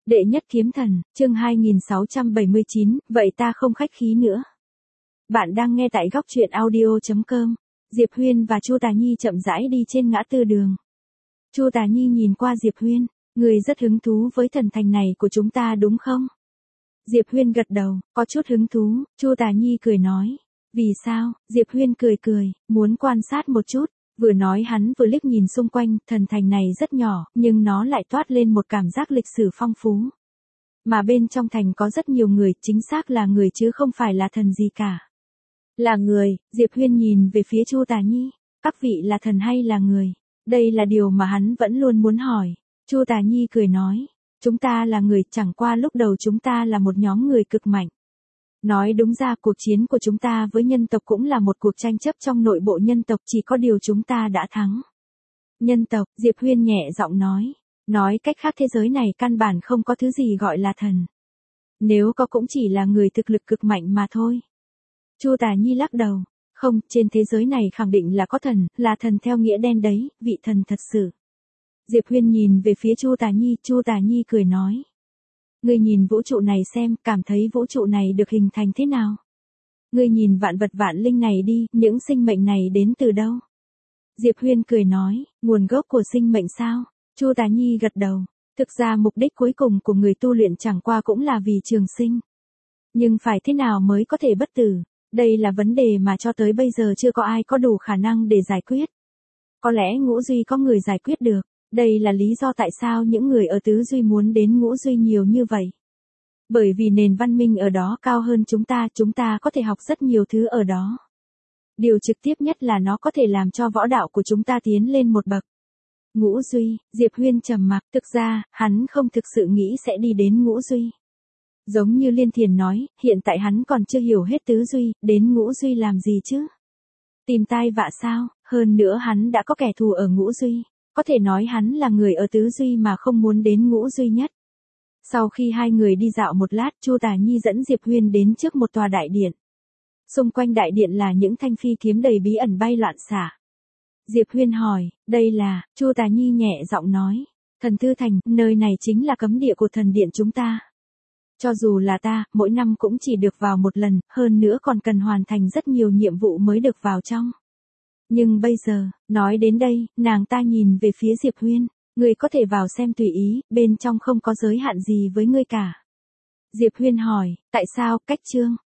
Đệ nhất kiếm thần, chương 2679, vậy ta không khách khí nữa. Bạn đang nghe tại góc truyện audio.com. Diệp Huyên và Chu Tà Nhi chậm rãi đi trên ngã tư đường. Chu Tà Nhi nhìn qua Diệp Huyên, người rất hứng thú với thần thành này của chúng ta đúng không? Diệp Huyên gật đầu, có chút hứng thú. Chu Tà Nhi cười nói, vì sao? Diệp Huyên cười, muốn quan sát một chút. Vừa nói hắn vừa liếc nhìn xung quanh, thần thành này rất nhỏ, nhưng nó lại toát lên một cảm giác lịch sử phong phú. Mà bên trong thành có rất nhiều người, chính xác là người chứ không phải là thần gì cả. Là người, Diệp Huyên nhìn về phía Chu Tà Nhi, các vị là thần hay là người? Đây là điều mà hắn vẫn luôn muốn hỏi. Chu Tà Nhi cười nói, chúng ta là người, chẳng qua lúc đầu chúng ta là một nhóm người cực mạnh. Nói đúng ra cuộc chiến của chúng ta với nhân tộc cũng là một cuộc tranh chấp trong nội bộ nhân tộc, chỉ có điều chúng ta đã thắng. Nhân tộc, Diệp Huyên nhẹ giọng nói cách khác thế giới này căn bản không có thứ gì gọi là thần. Nếu có cũng chỉ là người thực lực cực mạnh mà thôi. Chu Tà Nhi lắc đầu, không, trên thế giới này khẳng định là có thần, là thần theo nghĩa đen đấy, vị thần thật sự. Diệp Huyên nhìn về phía Chu Tà Nhi cười nói. Ngươi nhìn vũ trụ này xem, cảm thấy vũ trụ này được hình thành thế nào? Ngươi nhìn vạn vật vạn linh này đi, những sinh mệnh này đến từ đâu? Diệp Huyên cười nói, nguồn gốc của sinh mệnh sao? Chu Tà Nhi gật đầu, thực ra mục đích cuối cùng của người tu luyện chẳng qua cũng là vì trường sinh. Nhưng phải thế nào mới có thể bất tử? Đây là vấn đề mà cho tới bây giờ chưa có ai có đủ khả năng để giải quyết. Có lẽ Ngũ Duy có người giải quyết được. Đây là lý do tại sao những người ở Tứ Duy muốn đến Ngũ Duy nhiều như vậy. Bởi vì nền văn minh ở đó cao hơn chúng ta có thể học rất nhiều thứ ở đó. Điều trực tiếp nhất là nó có thể làm cho võ đạo của chúng ta tiến lên một bậc. Ngũ Duy, Diệp Huyên trầm mặc, thực ra, hắn không thực sự nghĩ sẽ đi đến Ngũ Duy. Giống như Liên Thiền nói, hiện tại hắn còn chưa hiểu hết Tứ Duy, đến Ngũ Duy làm gì chứ? Tìm tai vạ sao, hơn nữa hắn đã có kẻ thù ở Ngũ Duy. Có thể nói hắn là người ở Tứ Duy mà không muốn đến Ngũ Duy nhất. Sau khi hai người đi dạo một lát, Chu Tà Nhi dẫn Diệp Huyên đến trước một tòa đại điện. Xung quanh đại điện là những thanh phi kiếm đầy bí ẩn bay loạn xạ. Diệp Huyên hỏi, đây là, Chu Tà Nhi nhẹ giọng nói, Thần Thư Thành, nơi này chính là cấm địa của thần điện chúng ta. Cho dù là ta, mỗi năm cũng chỉ được vào một lần, hơn nữa còn cần hoàn thành rất nhiều nhiệm vụ mới được vào trong. Nhưng bây giờ, nói đến đây, nàng ta nhìn về phía Diệp Huyên, ngươi có thể vào xem tùy ý, bên trong không có giới hạn gì với ngươi cả. Diệp Huyên hỏi, tại sao, cách chương?